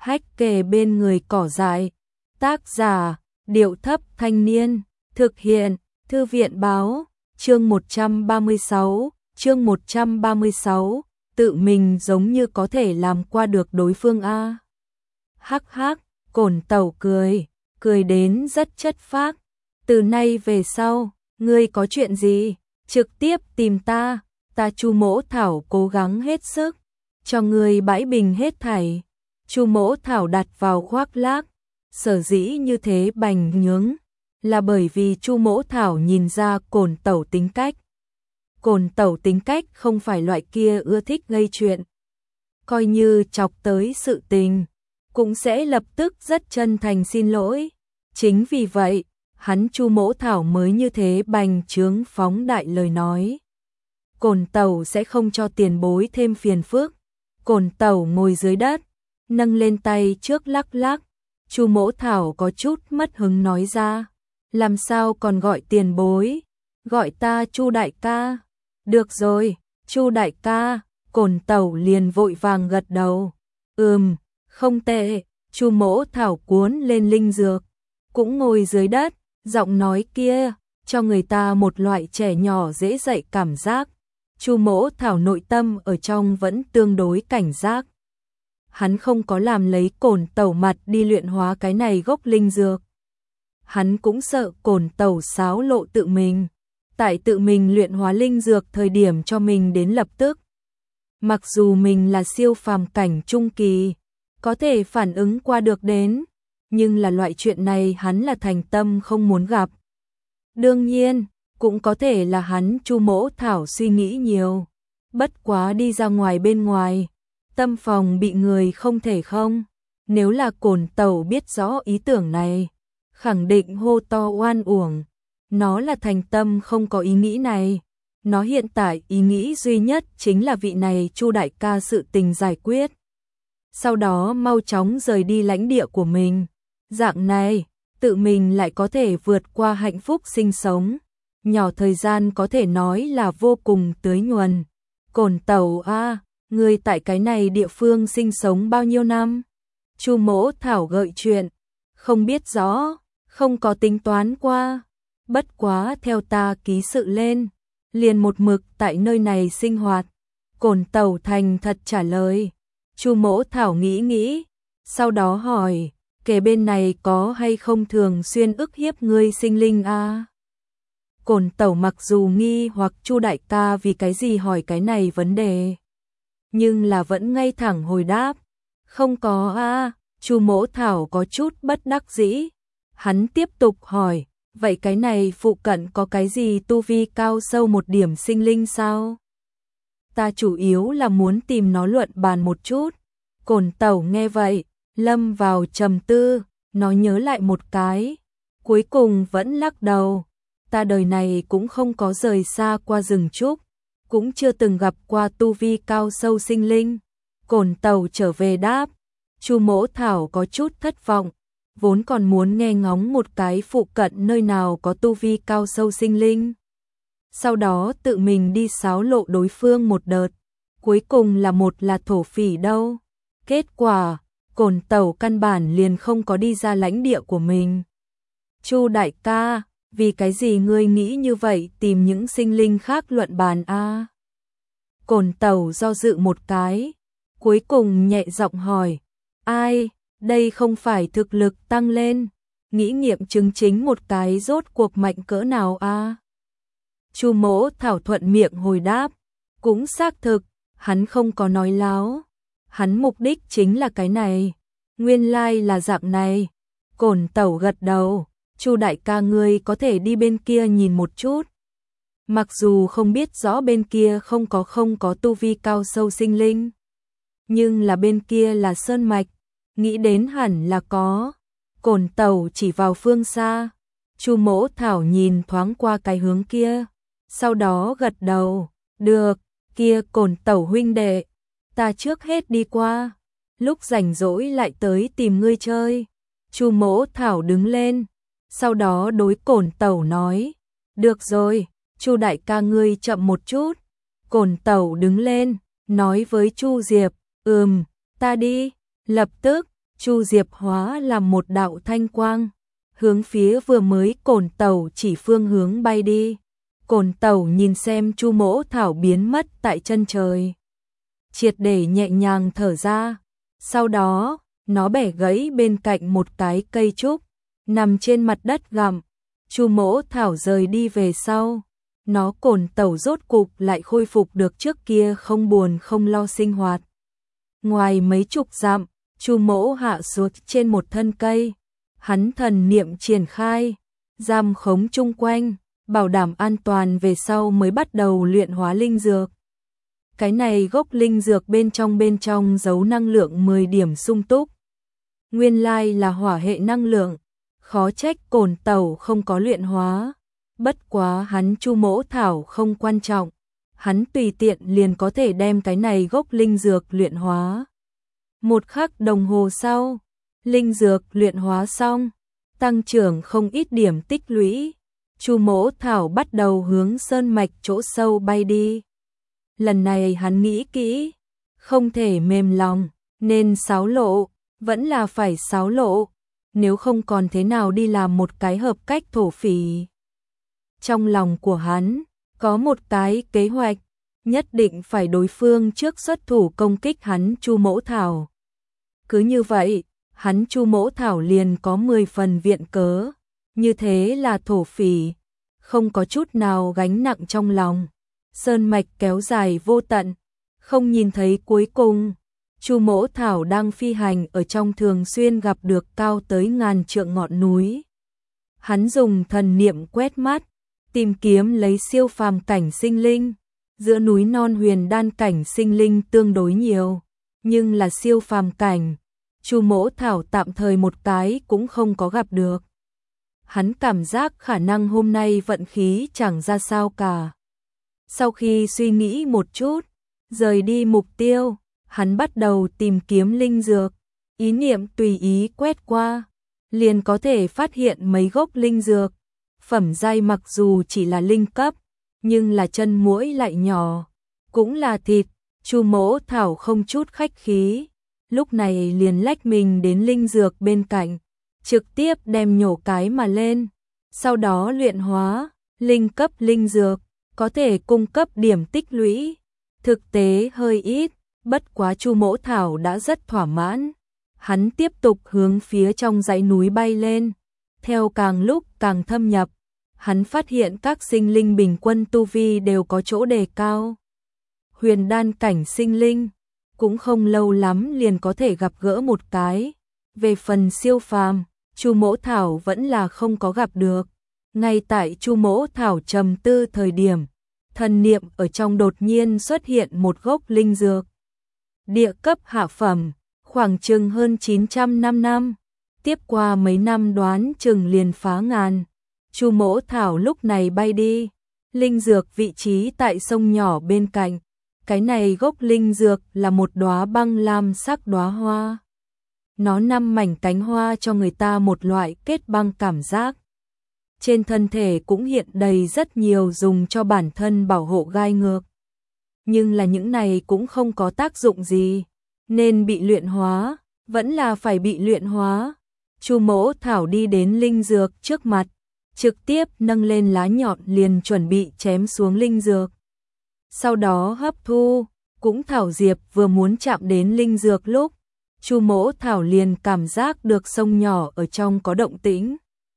Hách kề bên người cỏ dại. Tác giả, Điệu Thấp Thanh Niên. Thực hiện, Thư viện Báo. Chương 136, tự mình giống như có thể làm qua được đối phương a. Hắc hắc, Cổn Tẩu cười đến rất chất phác. Từ nay về sau, ngươi có chuyện gì, trực tiếp tìm ta Chu Mỗ Thảo cố gắng hết sức, cho ngươi bãi bình hết thảy. Chu Mỗ Thảo đặt vào khoác lác, sở dĩ như thế bành nhướng, là bởi vì Chu Mỗ Thảo nhìn ra Cổn Tẩu tính cách. Cổn Tẩu tính cách không phải loại kia ưa thích gây chuyện, coi như chọc tới sự tình, cũng sẽ lập tức rất chân thành xin lỗi. Chính vì vậy, hắn Chu Mỗ Thảo mới như thế bành trướng phóng đại lời nói. Cổn Tẩu sẽ không cho tiền bối thêm phiền phức. Cổn Tẩu ngồi dưới đất, nâng lên tay trước lắc lắc. Chu Mỗ Thảo có chút mất hứng nói ra, làm sao còn gọi tiền bối, gọi ta Chu đại ca. Được rồi, Chu đại ca. Cổn Tẩu liền vội vàng gật đầu. Không tệ. Chu Mỗ Thảo cuốn lên linh dược, cũng ngồi dưới đất, giọng nói kia cho người ta một loại trẻ nhỏ dễ dạy cảm giác. Chu Mỗ Thảo nội tâm ở trong vẫn tương đối cảnh giác. Hắn không có làm lấy Cổn Tẩu mặt đi luyện hóa cái này gốc linh dược. Hắn cũng sợ Cổn Tẩu xáo lộ tự mình, tại tự mình luyện hóa linh dược thời điểm cho mình đến lập tức. Mặc dù mình là siêu phàm cảnh trung kỳ, có thể phản ứng qua được đến, nhưng là loại chuyện này hắn là thành tâm không muốn gặp. Đương nhiên, cũng có thể là hắn Chu Mỗ Thảo suy nghĩ nhiều, bất quá đi ra ngoài bên ngoài, tâm phòng bị người không thể không. Nếu là Cổn Tẩu biết rõ ý tưởng này, khẳng định hô to oan uổng. Nó là thành tâm không có ý nghĩ này. Nó hiện tại ý nghĩ duy nhất chính là vị này Chu đại ca sự tình giải quyết, sau đó mau chóng rời đi lãnh địa của mình. Dạng này, tự mình lại có thể vượt qua hạnh phúc sinh sống. Nhỏ thời gian có thể nói là vô cùng tưới nhuần. Cổn Tẩu a, người tại cái này địa phương sinh sống bao nhiêu năm? Chu Mỗ Thảo gợi chuyện. Không biết rõ, không có tính toán qua. Bất quá theo ta ký sự lên, liền một mực tại nơi này sinh hoạt. Cổn Tẩu thành thật trả lời. Chu Mỗ Thảo nghĩ, sau đó hỏi, kể bên này có hay không thường xuyên ức hiếp ngươi sinh linh a? Cổn Tẩu mặc dù nghi hoặc Chu đại ca vì cái gì hỏi cái này vấn đề, nhưng là vẫn ngay thẳng hồi đáp, không có a. Chu Mỗ Thảo có chút bất đắc dĩ. Hắn tiếp tục hỏi, vậy cái này phụ cận có cái gì tu vi cao sâu một điểm sinh linh sao? Ta chủ yếu là muốn tìm nó luận bàn một chút. Cổn Tẩu nghe vậy, lâm vào trầm tư, nó nhớ lại một cái, cuối cùng vẫn lắc đầu. Ta đời này cũng không có rời xa qua rừng trúc, cũng chưa từng gặp qua tu vi cao sâu sinh linh. Cổn Tẩu trở về đáp. Chu Mỗ Thảo có chút thất vọng, vốn còn muốn nghe ngóng một cái phụ cận nơi nào có tu vi cao sâu sinh linh, sau đó tự mình đi xáo lộ đối phương một đợt, cuối cùng là thổ phỉ đâu. Kết quả, Cổn Tẩu căn bản liền không có đi ra lãnh địa của mình. Chu đại ca, vì cái gì ngươi nghĩ như vậy tìm những sinh linh khác luận bàn a? Cổn Tẩu do dự một cái, cuối cùng nhẹ giọng hỏi, ai, đây không phải thực lực tăng lên, nghĩ nghiệm chứng chính một cái rốt cuộc mạnh cỡ nào a? Chu Mỗ Thảo thuận miệng hồi đáp, cũng xác thực, hắn không có nói láo, hắn mục đích chính là cái này, nguyên lai là dạng này. Cổn Tẩu gật đầu, Chu đại ca ngươi có thể đi bên kia nhìn một chút. Mặc dù không biết rõ bên kia không có tu vi cao sâu sinh linh, nhưng là bên kia là sơn mạch, nghĩ đến hẳn là có. Cổn Tẩu chỉ vào phương xa. Chu Mỗ Thảo nhìn thoáng qua cái hướng kia, sau đó gật đầu, được, kia Cổn Tẩu huynh đệ, ta trước hết đi qua, lúc rảnh rỗi lại tới tìm ngươi chơi. Chu Mỗ Thảo đứng lên, sau đó đối Cổn Tẩu nói, được rồi, Chu đại ca ngươi chậm một chút. Cổn Tẩu đứng lên, nói với Chu Diệp, ta đi. Lập tức, Chu Diệp hóa làm một đạo thanh quang, hướng phía vừa mới Cổn Tẩu chỉ phương hướng bay đi. Cổn Tẩu nhìn xem Chu Mỗ Thảo biến mất tại chân trời, triệt để nhẹ nhàng thở ra. Sau đó, nó bẻ gãy bên cạnh một cái cây trúc, nằm trên mặt đất gặm. Chu Mỗ Thảo rời đi về sau, nó Cổn Tẩu rốt cục lại khôi phục được trước kia không buồn không lo sinh hoạt. Ngoài mấy chục dặm, Chu Mỗ hạ xuống trên một thân cây, hắn thần niệm triển khai, giam khống chung quanh, bảo đảm an toàn về sau mới bắt đầu luyện hóa linh dược. Cái này gốc linh dược bên trong giấu năng lượng 10 điểm sung túc. Nguyên lai là hỏa hệ năng lượng, khó trách Cổn Tẩu không có luyện hóa. Bất quá hắn Chu Mỗ Thảo không quan trọng, hắn tùy tiện liền có thể đem cái này gốc linh dược luyện hóa. Một khắc đồng hồ sau, linh dược luyện hóa xong, tăng trưởng không ít điểm tích lũy. Chu Mỗ Thảo bắt đầu hướng sơn mạch chỗ sâu bay đi. Lần này hắn nghĩ kỹ, không thể mềm lòng, nên xáo lộ, vẫn là phải xáo lộ, nếu không còn thế nào đi làm một cái hợp cách thổ phỉ. Trong lòng của hắn, có một cái kế hoạch, nhất định phải đối phương trước xuất thủ công kích hắn Chu Mỗ Thảo. Cứ như vậy, hắn Chu Mỗ Thảo liền có 10 phần viện cớ, như thế là thổ phỉ, không có chút nào gánh nặng trong lòng. Sơn mạch kéo dài vô tận, không nhìn thấy cuối cùng. Chu Mỗ Thảo đang phi hành ở trong thường xuyên gặp được cao tới ngàn trượng ngọn núi. Hắn dùng thần niệm quét mắt, tìm kiếm lấy siêu phàm cảnh sinh linh. Giữa núi non huyền đan cảnh sinh linh tương đối nhiều, nhưng là siêu phàm cảnh, Chu Mỗ Thảo tạm thời một cái cũng không có gặp được. Hắn cảm giác khả năng hôm nay vận khí chẳng ra sao cả. Sau khi suy nghĩ một chút, rời đi mục tiêu, hắn bắt đầu tìm kiếm linh dược. Ý niệm tùy ý quét qua, liền có thể phát hiện mấy gốc linh dược. Phẩm giai mặc dù chỉ là linh cấp, nhưng là chân muỗi lại nhỏ, cũng là thịt. Chu Mỗ Thảo không chút khách khí, lúc này liền lách mình đến linh dược bên cạnh, trực tiếp đem nhổ cái mà lên, sau đó luyện hóa. Linh cấp linh dược có thể cung cấp điểm tích lũy, thực tế hơi ít, bất quá Chu Mỗ Thảo đã rất thỏa mãn. Hắn tiếp tục hướng phía trong dãy núi bay lên, theo càng lúc càng thâm nhập, hắn phát hiện các sinh linh bình quân tu vi đều có chỗ đề cao. Huyền đan cảnh sinh linh, cũng không lâu lắm liền có thể gặp gỡ một cái. Về phần siêu phàm, Chu Mỗ Thảo vẫn là không có gặp được. Ngay tại Chu Mỗ Thảo trầm tư thời điểm, thần niệm ở trong đột nhiên xuất hiện một gốc linh dược. Địa cấp hạ phẩm, khoảng chừng hơn 900 năm. Tiếp qua mấy năm đoán chừng liền phá ngàn. Chu Mỗ Thảo lúc này bay đi, linh dược vị trí tại sông nhỏ bên cạnh. Cái này gốc linh dược là một đóa băng lam sắc đóa hoa. Nó 5 mảnh cánh hoa cho người ta một loại kết băng cảm giác. Trên thân thể cũng hiện đầy rất nhiều dùng cho bản thân bảo hộ gai ngược. Nhưng là những này cũng không có tác dụng gì, nên bị luyện hóa, vẫn là phải bị luyện hóa. Chu Mỗ Thảo đi đến linh dược trước mặt, trực tiếp nâng lên lá nhọn liền chuẩn bị chém xuống linh dược. Sau đó hấp thu, cũng Thảo Diệp vừa muốn chạm đến linh dược lúc, Chu Mỗ Thảo liền cảm giác được sông nhỏ ở trong có động tĩnh.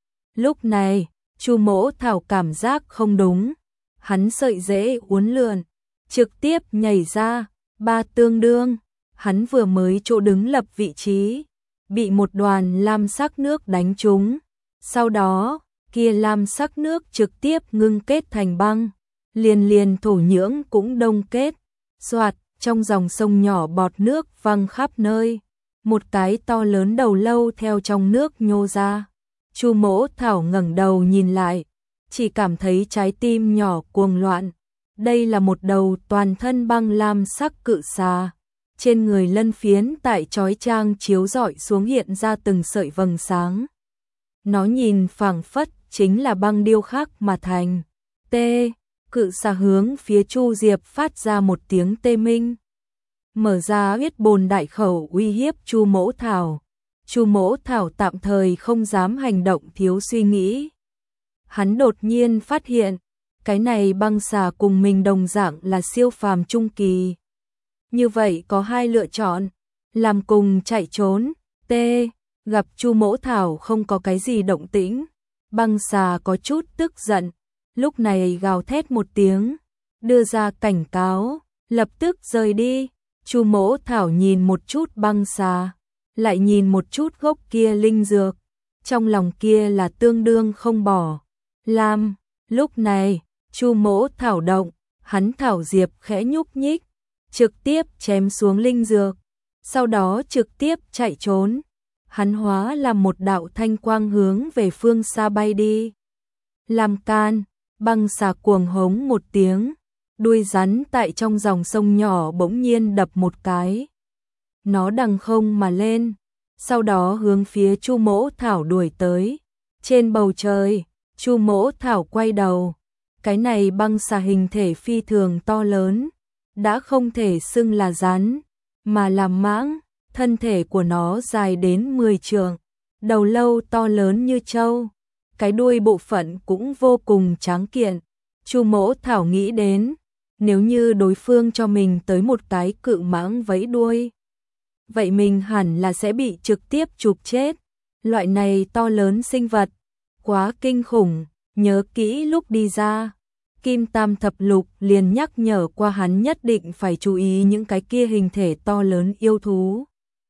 Lúc này, Chu Mỗ Thảo cảm giác không đúng, hắn sợi rễ uốn lượn, trực tiếp nhảy ra, ba tương đương, hắn vừa mới chỗ đứng lập vị trí, bị một đoàn lam sắc nước đánh trúng. Sau đó, kia lam sắc nước trực tiếp ngưng kết thành băng, liền thổ nhưỡng cũng đông kết. Soạt, trong dòng sông nhỏ bọt nước văng khắp nơi, một cái to lớn đầu lâu theo trong nước nhô ra. Chu Mỗ Thảo ngẩng đầu nhìn lại, chỉ cảm thấy trái tim nhỏ cuồng loạn. Đây là một đầu toàn thân băng lam sắc cự xà, trên người lân phiến tại chói chang chiếu rọi xuống hiện ra từng sợi vầng sáng. Nó nhìn phảng phất chính là băng điêu khắc mà thành. Tê, cự xà hướng phía Chu Diệp phát ra một tiếng tê minh, mở ra huyết bồn đại khẩu uy hiếp Chu Mỗ Thảo. Chu Mỗ Thảo tạm thời không dám hành động thiếu suy nghĩ. Hắn đột nhiên phát hiện, cái này băng xà cùng mình đồng dạng là siêu phàm trung kỳ. Như vậy có hai lựa chọn, làm cùng chạy trốn. T. Gặp Chu Mỗ Thảo không có cái gì động tĩnh, băng xà có chút tức giận, lúc này gào thét một tiếng, đưa ra cảnh cáo, lập tức rời đi. Chu Mỗ Thảo nhìn một chút băng xà, lại nhìn một chút gốc kia linh dược, trong lòng kia là tương đương không bỏ. Làm, lúc này, Chu Mỗ Thảo động, hắn thảo diệp khẽ nhúc nhích, trực tiếp chém xuống linh dược, sau đó trực tiếp chạy trốn. Hắn hóa làm một đạo thanh quang hướng về phương xa bay đi. Làm can, băng xà cuồng hống một tiếng, đuôi rắn tại trong dòng sông nhỏ bỗng nhiên đập một cái. Nó đằng không mà lên, sau đó hướng phía Chu Mỗ Thảo đuổi tới. Trên bầu trời, Chu Mỗ Thảo quay đầu, cái này băng xà hình thể phi thường to lớn, đã không thể xưng là rắn, mà là mãng. Thân thể của nó dài đến 10 trượng, đầu lâu to lớn như trâu, cái đuôi bộ phận cũng vô cùng tráng kiện. Chu Mỗ Thảo nghĩ đến, nếu như đối phương cho mình tới một cái cự mãng vẫy đuôi, vậy mình hẳn là sẽ bị trực tiếp chụp chết. Loại này to lớn sinh vật, quá kinh khủng, nhớ kỹ lúc đi ra. Kim Tam Thập Lục liền nhắc nhở qua hắn nhất định phải chú ý những cái kia hình thể to lớn yêu thú.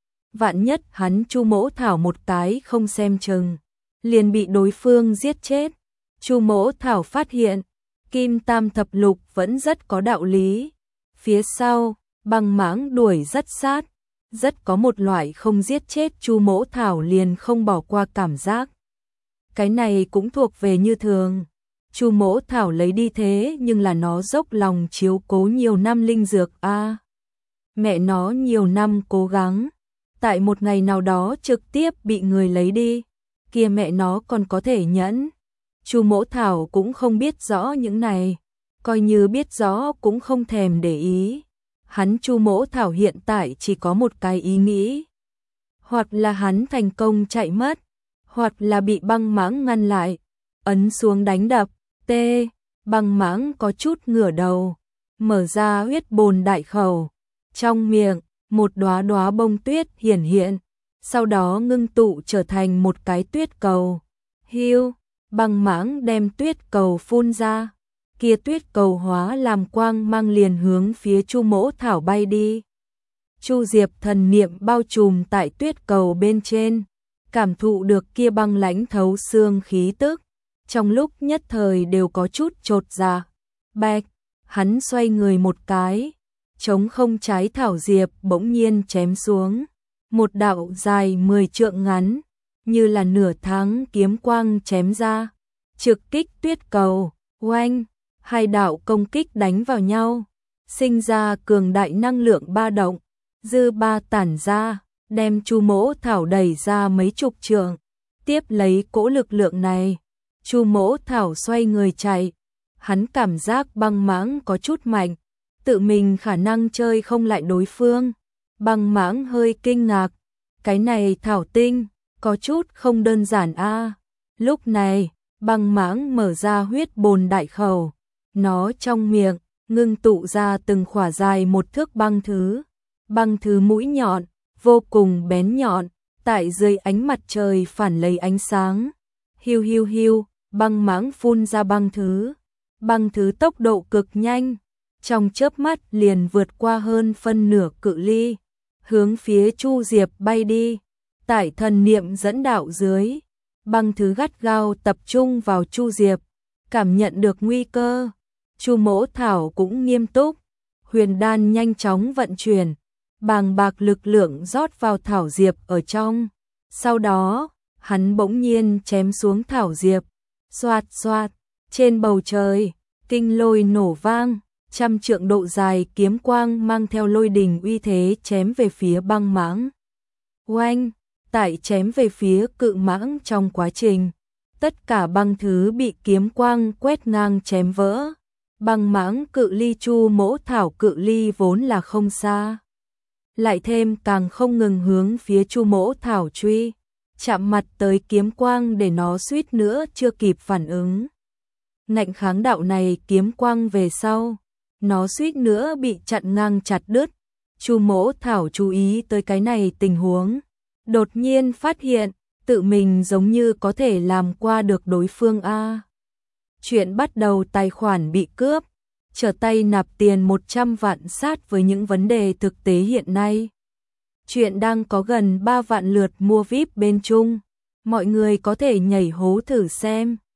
Vạn nhất hắn Chu Mỗ Thảo một cái không xem chừng, liền bị đối phương giết chết. Chu Mỗ Thảo phát hiện, Kim Tam Thập Lục vẫn rất có đạo lý. Phía sau, băng mãng đuổi rất sát, rất có một loại không giết chết Chu Mỗ Thảo liền không bỏ qua cảm giác. Cái này cũng thuộc về như thường. Chu Mỗ Thảo lấy đi thế nhưng là nó dốc lòng chiếu cố nhiều năm linh dược a. Mẹ nó nhiều năm cố gắng, tại một ngày nào đó trực tiếp bị người lấy đi, kia mẹ nó còn có thể nhẫn. Chu Mỗ Thảo cũng không biết rõ những này, coi như biết rõ cũng không thèm để ý. Hắn Chu Mỗ Thảo hiện tại chỉ có một cái ý nghĩ, hoặc là hắn thành công chạy mất, hoặc là bị băng mãng ngăn lại, ấn xuống đánh đập. T. Băng mãng có chút ngửa đầu, mở ra huyết bồn đại khẩu, trong miệng một đóa đóa bông tuyết hiển hiện, sau đó ngưng tụ trở thành một cái tuyết cầu. Hiu, băng mãng đem tuyết cầu phun ra, kia tuyết cầu hóa làm quang mang liền hướng phía Chu Mỗ Thảo bay đi. Chu Diệp thần niệm bao trùm tại tuyết cầu bên trên, cảm thụ được kia băng lãnh thấu xương khí tức, trong lúc nhất thời đều có chút chột dạ. Bạch, hắn xoay người một cái, trống không trái thảo diệp bỗng nhiên chém xuống, một đạo dài 10 trượng ngắn, như là nửa tháng kiếm quang chém ra, trực kích tuyết cầu. Oanh, hai đạo công kích đánh vào nhau, sinh ra cường đại năng lượng ba động, dư ba tản ra, đem Chu Mỗ Thảo đẩy ra mấy chục trượng. Tiếp lấy cỗ lực lượng này, Chu Mỗ Thảo xoay người chạy, hắn cảm giác băng mãng có chút mạnh, tự mình khả năng chơi không lại đối phương. Băng mãng hơi kinh ngạc, cái này thảo tinh, có chút không đơn giản a. Lúc này, băng mãng mở ra huyết bồn đại khẩu, nó trong miệng, ngưng tụ ra từng khỏa dài một thước băng thứ mũi nhọn, vô cùng bén nhọn, tại dưới ánh mặt trời phản lấy ánh sáng. Hiu hiu hiu, băng mãng phun ra băng thứ tốc độ cực nhanh, trong chớp mắt liền vượt qua hơn phân nửa cự ly, hướng phía Chu Diệp bay đi. Tại thần niệm dẫn đạo dưới, băng thứ gắt gao tập trung vào Chu Diệp, cảm nhận được nguy cơ. Chu Mỗ Thảo cũng nghiêm túc, huyền đan nhanh chóng vận chuyển, bàng bạc lực lượng rót vào thảo diệp ở trong. Sau đó, hắn bỗng nhiên chém xuống thảo diệp, xoạt xoạt, trên bầu trời, kinh lôi nổ vang, 100 trượng độ dài kiếm quang mang theo lôi đình uy thế chém về phía băng mãng. Oanh, tại chém về phía cự mãng trong quá trình, tất cả băng thứ bị kiếm quang quét ngang chém vỡ. Băng mãng cự ly Chu Mỗ Thảo cự ly vốn là không xa, lại thêm càng không ngừng hướng phía Chu Mỗ Thảo truy, chạm mặt tới kiếm quang để nó suýt nữa chưa kịp phản ứng. Ngạnh kháng đạo này kiếm quang về sau, nó suýt nữa bị chặn ngang chặt đứt. Chu Mỗ Thảo chú ý tới cái này tình huống, đột nhiên phát hiện, tự mình giống như có thể làm qua được đối phương a. Chuyện bắt đầu tài khoản bị cướp, trở tay nạp tiền 100 vạn sát với những vấn đề thực tế hiện nay. Chuyện đang có gần 3 vạn lượt mua VIP bên Trung, mọi người có thể nhảy hố thử xem.